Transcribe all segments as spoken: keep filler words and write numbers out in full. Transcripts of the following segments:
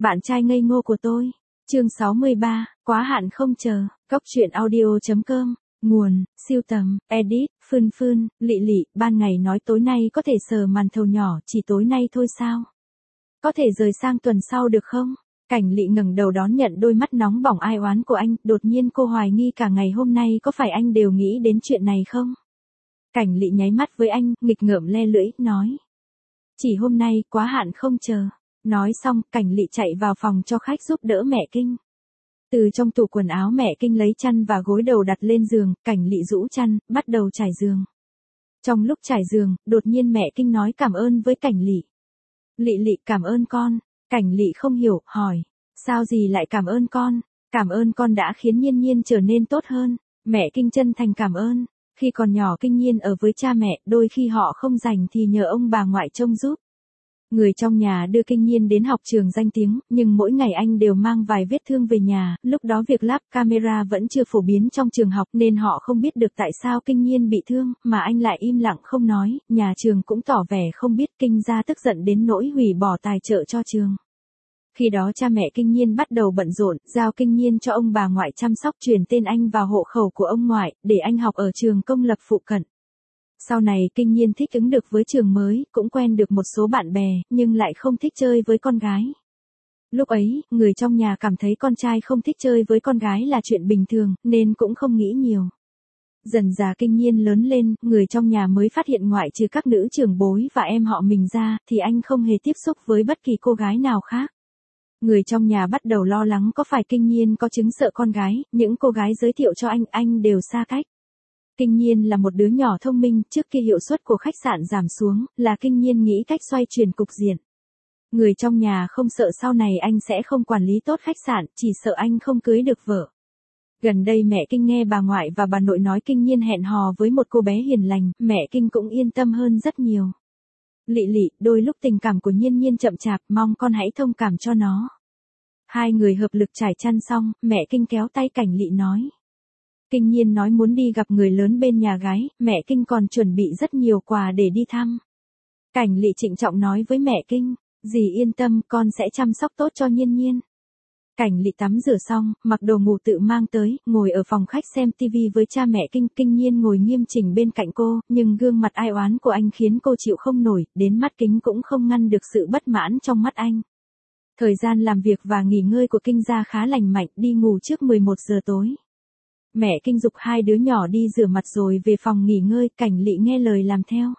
Bạn trai ngây ngô của tôi. Chương sáu mươi ba, quá hạn không chờ. Cốc truyện audio chấm com. Nguồn, siêu tầm, edit, Phương Phương, Lị Lị. Ban ngày nói tối nay có thể sờ màn thầu nhỏ, chỉ tối nay thôi sao? Có thể rời sang tuần sau được không? Cảnh Lị ngẩng đầu đón nhận đôi mắt nóng bỏng ai oán của anh, đột nhiên cô hoài nghi cả ngày hôm nay có phải anh đều nghĩ đến chuyện này không? Cảnh Lị nháy mắt với anh, nghịch ngợm le lưỡi, nói. Chỉ hôm nay, quá hạn không chờ. Nói xong, Cảnh Lị chạy vào phòng cho khách giúp đỡ mẹ Kinh. Từ trong tủ quần áo mẹ Kinh lấy chăn và gối đầu đặt lên giường, Cảnh Lị rũ chăn, bắt đầu trải giường. Trong lúc trải giường, đột nhiên mẹ Kinh nói cảm ơn với Cảnh Lị. Lị Lị cảm ơn con. Cảnh Lị không hiểu, hỏi. Sao gì lại cảm ơn con? Cảm ơn con đã khiến Nhiên Nhiên trở nên tốt hơn. Mẹ Kinh chân thành cảm ơn. Khi còn nhỏ Kinh Nhiên ở với cha mẹ, đôi khi họ không rảnh thì nhờ ông bà ngoại trông giúp. Người trong nhà đưa Kinh Nhiên đến học trường danh tiếng, nhưng mỗi ngày anh đều mang vài vết thương về nhà, lúc đó việc lắp camera vẫn chưa phổ biến trong trường học nên họ không biết được tại sao Kinh Nhiên bị thương, mà anh lại im lặng không nói, nhà trường cũng tỏ vẻ không biết. Kinh gia tức giận đến nỗi hủy bỏ tài trợ cho trường. Khi đó cha mẹ Kinh Nhiên bắt đầu bận rộn, giao Kinh Nhiên cho ông bà ngoại chăm sóc, chuyển tên anh vào hộ khẩu của ông ngoại, để anh học ở trường công lập phụ cận. Sau này Kinh Nhiên thích ứng được với trường mới, cũng quen được một số bạn bè, nhưng lại không thích chơi với con gái. Lúc ấy, người trong nhà cảm thấy con trai không thích chơi với con gái là chuyện bình thường, nên cũng không nghĩ nhiều. Dần dà Kinh Nhiên lớn lên, người trong nhà mới phát hiện ngoại trừ các nữ trưởng bối và em họ mình ra, thì anh không hề tiếp xúc với bất kỳ cô gái nào khác. Người trong nhà bắt đầu lo lắng có phải Kinh Nhiên có chứng sợ con gái, những cô gái giới thiệu cho anh, anh đều xa cách. Kinh Nhiên là một đứa nhỏ thông minh, trước khi hiệu suất của khách sạn giảm xuống, là Kinh Nhiên nghĩ cách xoay chuyển cục diện. Người trong nhà không sợ sau này anh sẽ không quản lý tốt khách sạn, chỉ sợ anh không cưới được vợ. Gần đây mẹ Kinh nghe bà ngoại và bà nội nói Kinh Nhiên hẹn hò với một cô bé hiền lành, mẹ Kinh cũng yên tâm hơn rất nhiều. Lị Lị, đôi lúc tình cảm của Nhiên Nhiên chậm chạp, mong con hãy thông cảm cho nó. Hai người hợp lực trải chăn xong, mẹ Kinh kéo tay Cảnh Lị nói. Kinh Nhiên nói muốn đi gặp người lớn bên nhà gái, mẹ Kinh còn chuẩn bị rất nhiều quà để đi thăm. Cảnh Lị trịnh trọng nói với mẹ Kinh, dì yên tâm, con sẽ chăm sóc tốt cho Nhiên Nhiên. Cảnh Lị tắm rửa xong, mặc đồ ngủ tự mang tới, ngồi ở phòng khách xem tivi với cha mẹ Kinh. Kinh Nhiên ngồi nghiêm chỉnh bên cạnh cô, nhưng gương mặt ai oán của anh khiến cô chịu không nổi, đến mắt kính cũng không ngăn được sự bất mãn trong mắt anh. Thời gian làm việc và nghỉ ngơi của Kinh gia khá lành mạnh, đi ngủ trước mười một giờ tối. Mẹ Kinh giục hai đứa nhỏ đi rửa mặt rồi về phòng nghỉ ngơi, Cảnh Lị nghe lời làm theo.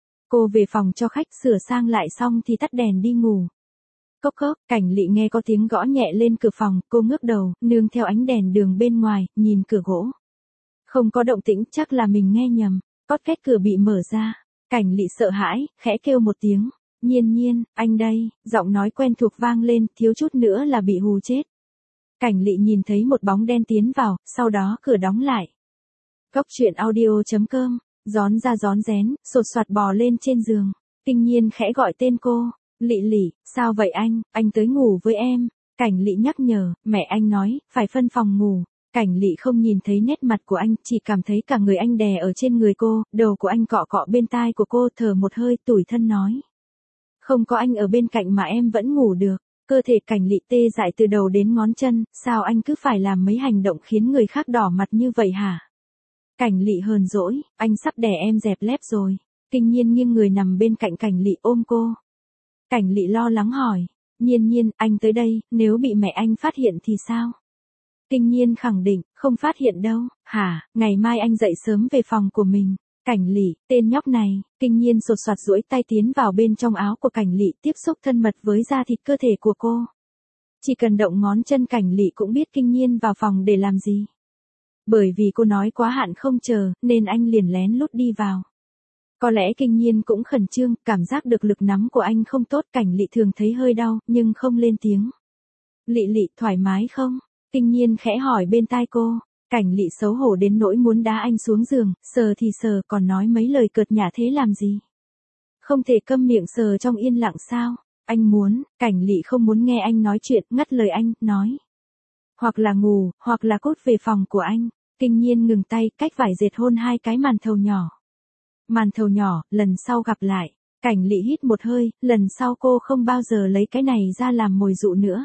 Cô về phòng cho khách sửa sang lại xong thì tắt đèn đi ngủ. Cốc cốc, Cảnh Lị nghe có tiếng gõ nhẹ lên cửa phòng, cô ngước đầu, nương theo ánh đèn đường bên ngoài, nhìn cửa gỗ. Không có động tĩnh, chắc là mình nghe nhầm. Cót két cửa bị mở ra. Cảnh Lị sợ hãi, khẽ kêu một tiếng. Nhiên Nhiên, anh đây, giọng nói quen thuộc vang lên, thiếu chút nữa là bị hù chết. Cảnh Lị nhìn thấy một bóng đen tiến vào, sau đó cửa đóng lại. Cốc truyện audio chấm com, gión ra gión rén, sột soạt bò lên trên giường. Kinh Nhiên khẽ gọi tên cô. Lị Lị, sao vậy anh, anh tới ngủ với em. Cảnh Lị nhắc nhở, mẹ anh nói, phải phân phòng ngủ. Cảnh Lị không nhìn thấy nét mặt của anh, chỉ cảm thấy cả người anh đè ở trên người cô, đầu của anh cọ cọ bên tai của cô, thở một hơi tủi thân nói. Không có anh ở bên cạnh mà em vẫn ngủ được. Cơ thể Cảnh Lị tê dại từ đầu đến ngón chân, sao anh cứ phải làm mấy hành động khiến người khác đỏ mặt như vậy hả? Cảnh Lị hờn dỗi, anh sắp đè em dẹp lép rồi. Kinh Nhiên nghiêng người nằm bên cạnh Cảnh Lị ôm cô. Cảnh Lị lo lắng hỏi, Nhiên Nhiên, anh tới đây, nếu bị mẹ anh phát hiện thì sao? Kinh Nhiên khẳng định, không phát hiện đâu, hả, ngày mai anh dậy sớm về phòng của mình. Cảnh Lị, tên nhóc này. Kinh Nhiên sột soạt duỗi tay tiến vào bên trong áo của Cảnh Lị, tiếp xúc thân mật với da thịt cơ thể của cô. Chỉ cần động ngón chân Cảnh Lị cũng biết Kinh Nhiên vào phòng để làm gì. Bởi vì cô nói quá hạn không chờ, nên anh liền lén lút đi vào. Có lẽ Kinh Nhiên cũng khẩn trương, cảm giác được lực nắm của anh không tốt. Cảnh Lị thường thấy hơi đau, nhưng không lên tiếng. Lị Lị, thoải mái không? Kinh Nhiên khẽ hỏi bên tai cô. Cảnh Lị xấu hổ đến nỗi muốn đá anh xuống giường, sờ thì sờ, còn nói mấy lời cợt nhả thế làm gì? Không thể câm miệng sờ trong yên lặng sao? Anh muốn, Cảnh Lị không muốn nghe anh nói chuyện, ngắt lời anh, nói. Hoặc là ngủ, hoặc là cút về phòng của anh. Kinh Nhiên ngừng tay, cách vải dệt hôn hai cái màn thầu nhỏ. Màn thầu nhỏ, lần sau gặp lại. Cảnh Lị hít một hơi, lần sau cô không bao giờ lấy cái này ra làm mồi dụ nữa.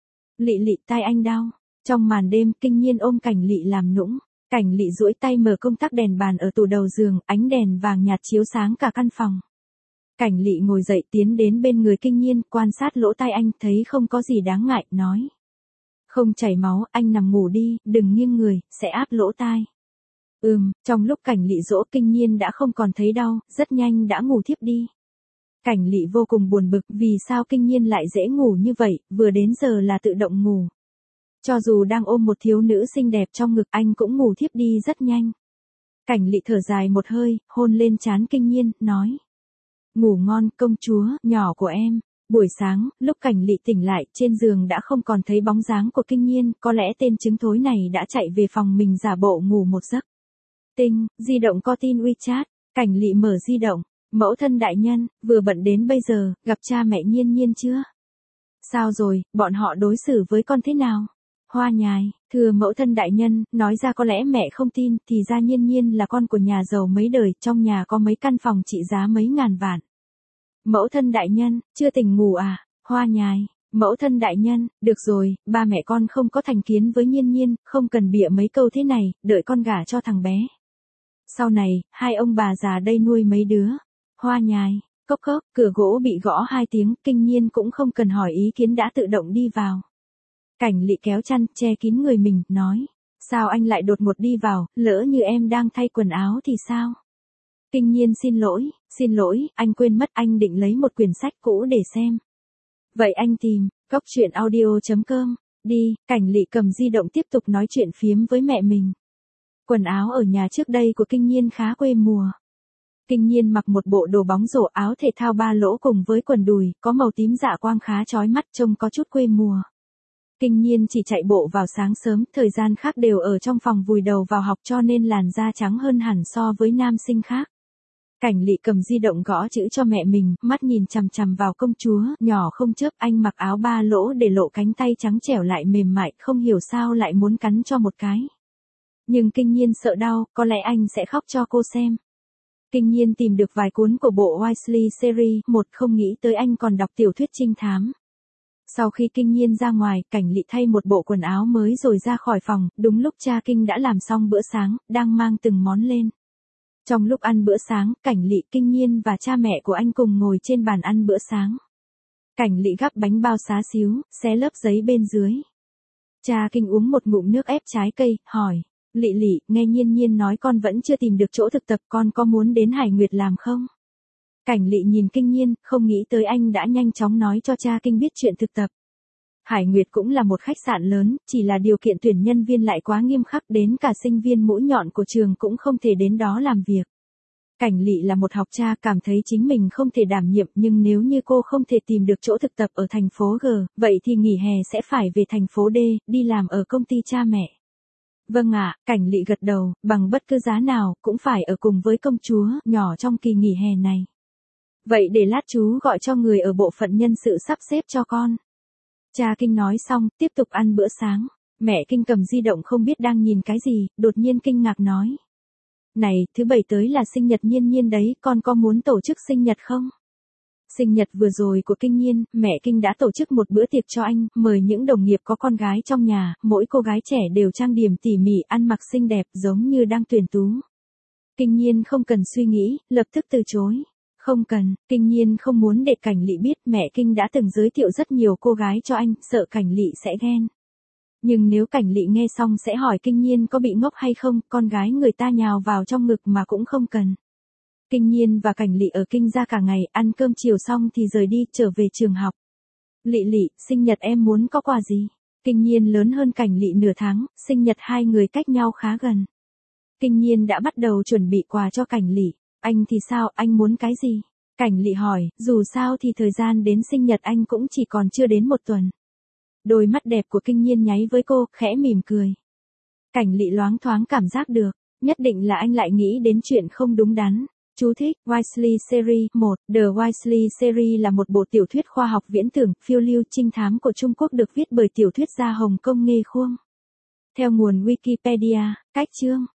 Lị Lị, tai anh đau. Trong màn đêm, Kinh Nhiên ôm Cảnh Lị làm nũng. Cảnh Lị duỗi tay mở công tắc đèn bàn ở tủ đầu giường, ánh đèn vàng nhạt chiếu sáng cả căn phòng. Cảnh Lị ngồi dậy tiến đến bên người Kinh Nhiên, quan sát lỗ tai anh, thấy không có gì đáng ngại, nói. Không chảy máu, anh nằm ngủ đi, đừng nghiêng người, sẽ áp lỗ tai. Ừm, trong lúc Cảnh Lị dỗ, Kinh Nhiên đã không còn thấy đau, rất nhanh đã ngủ thiếp đi. Cảnh Lị vô cùng buồn bực, vì sao Kinh Nhiên lại dễ ngủ như vậy, vừa đến giờ là tự động ngủ. Cho dù đang ôm một thiếu nữ xinh đẹp trong ngực, anh cũng ngủ thiếp đi rất nhanh. Cảnh Lị thở dài một hơi, hôn lên trán Kinh Nhiên, nói. Ngủ ngon, công chúa, nhỏ của em. Buổi sáng, lúc Cảnh Lị tỉnh lại, trên giường đã không còn thấy bóng dáng của Kinh Nhiên, có lẽ tên trứng thối này đã chạy về phòng mình giả bộ ngủ một giấc. Tinh, di động có tin WeChat, Cảnh Lị mở di động. Mẫu thân đại nhân, vừa bận đến bây giờ, gặp cha mẹ Nhiên Nhiên chưa? Sao rồi, bọn họ đối xử với con thế nào? Hoa nhài, thưa mẫu thân đại nhân, nói ra có lẽ mẹ không tin, thì ra Nhiên Nhiên là con của nhà giàu mấy đời, trong nhà có mấy căn phòng trị giá mấy ngàn vạn. Mẫu thân đại nhân, chưa tỉnh ngủ à? Hoa nhài, mẫu thân đại nhân, được rồi, ba mẹ con không có thành kiến với Nhiên Nhiên, không cần bịa mấy câu thế này, đợi con gả cho thằng bé. Sau này, hai ông bà già đây nuôi mấy đứa. Hoa nhài, cốc cốc, cửa gỗ bị gõ hai tiếng, Kinh Nhiên cũng không cần hỏi ý kiến đã tự động đi vào. Cảnh Lị kéo chăn, che kín người mình, nói. Sao anh lại đột ngột đi vào, lỡ như em đang thay quần áo thì sao? Kinh Nhiên xin lỗi, xin lỗi, anh quên mất anh định lấy một quyển sách cũ để xem. Vậy anh tìm, cốc truyện audio chấm com, đi, Cảnh Lị cầm di động tiếp tục nói chuyện phiếm với mẹ mình. Quần áo ở nhà trước đây của Kinh Nhiên khá quê mùa. Kinh Nhiên mặc một bộ đồ bóng rổ áo thể thao ba lỗ cùng với quần đùi, có màu tím dạ quang khá chói mắt, trông có chút quê mùa. Kinh Nhiên chỉ chạy bộ vào sáng sớm, thời gian khác đều ở trong phòng vùi đầu vào học cho nên làn da trắng hơn hẳn so với nam sinh khác. Cảnh Lị cầm di động gõ chữ cho mẹ mình, mắt nhìn chằm chằm vào công chúa, nhỏ không chớp, anh mặc áo ba lỗ để lộ cánh tay trắng trẻo lại mềm mại, không hiểu sao lại muốn cắn cho một cái. Nhưng Kinh Nhiên sợ đau, có lẽ anh sẽ khóc cho cô xem. Kinh Nhiên tìm được vài cuốn của bộ Weasley series, một không nghĩ tới anh còn đọc tiểu thuyết trinh thám. Sau khi Kinh Nhiên ra ngoài, Cảnh Lị thay một bộ quần áo mới rồi ra khỏi phòng, đúng lúc cha Kinh đã làm xong bữa sáng, đang mang từng món lên. Trong lúc ăn bữa sáng, Cảnh Lị, Kinh Nhiên và cha mẹ của anh cùng ngồi trên bàn ăn bữa sáng. Cảnh Lị gắp bánh bao xá xíu, xé lớp giấy bên dưới. Cha Kinh uống một ngụm nước ép trái cây, hỏi. Lị Lị, nghe Nhiên Nhiên nói con vẫn chưa tìm được chỗ thực tập, con có muốn đến Hải Nguyệt làm không? Cảnh Lị nhìn Kinh Nhiên, không nghĩ tới anh đã nhanh chóng nói cho cha Kinh biết chuyện thực tập. Hải Nguyệt cũng là một khách sạn lớn, chỉ là điều kiện tuyển nhân viên lại quá nghiêm khắc, đến cả sinh viên mũi nhọn của trường cũng không thể đến đó làm việc. Cảnh Lị là một học cha, cảm thấy chính mình không thể đảm nhiệm, nhưng nếu như cô không thể tìm được chỗ thực tập ở thành phố G, vậy thì nghỉ hè sẽ phải về thành phố D, đi làm ở công ty cha mẹ. Vâng ạ, Cảnh Lị gật đầu, bằng bất cứ giá nào, cũng phải ở cùng với công chúa, nhỏ trong kỳ nghỉ hè này. Vậy để lát chú gọi cho người ở bộ phận nhân sự sắp xếp cho con. Cha Kinh nói xong, tiếp tục ăn bữa sáng. Mẹ Kinh cầm di động không biết đang nhìn cái gì, đột nhiên kinh ngạc nói. Này, thứ bảy tới là sinh nhật Nhiên Nhiên đấy, con có muốn tổ chức sinh nhật không? Sinh nhật vừa rồi của Kinh Nhiên, mẹ Kinh đã tổ chức một bữa tiệc cho anh, mời những đồng nghiệp có con gái trong nhà, mỗi cô gái trẻ đều trang điểm tỉ mỉ, ăn mặc xinh đẹp giống như đang tuyển tú. Kinh Nhiên không cần suy nghĩ, lập tức từ chối. Không cần, Kinh Nhiên không muốn để Cảnh Lị biết, mẹ Kinh đã từng giới thiệu rất nhiều cô gái cho anh, sợ Cảnh Lị sẽ ghen. Nhưng nếu Cảnh Lị nghe xong sẽ hỏi Kinh Nhiên có bị ngốc hay không, con gái người ta nhào vào trong ngực mà cũng không cần. Kinh Nhiên và Cảnh Lị ở Kinh gia cả ngày, ăn cơm chiều xong thì rời đi, trở về trường học. Lị Lị, sinh nhật em muốn có quà gì? Kinh Nhiên lớn hơn Cảnh Lị nửa tháng, sinh nhật hai người cách nhau khá gần. Kinh Nhiên đã bắt đầu chuẩn bị quà cho Cảnh Lị. Anh thì sao, anh muốn cái gì? Cảnh Lị hỏi, dù sao thì thời gian đến sinh nhật anh cũng chỉ còn chưa đến một tuần. Đôi mắt đẹp của Kinh Nhiên nháy với cô, khẽ mỉm cười. Cảnh Lị loáng thoáng cảm giác được, nhất định là anh lại nghĩ đến chuyện không đúng đắn. Chú thích, Weasley series, một, The Weasley series là một bộ tiểu thuyết khoa học viễn tưởng, phiêu lưu, trinh thám của Trung Quốc được viết bởi tiểu thuyết gia Hồng Kông Nghê Khuông. Theo nguồn Wikipedia, cách chương.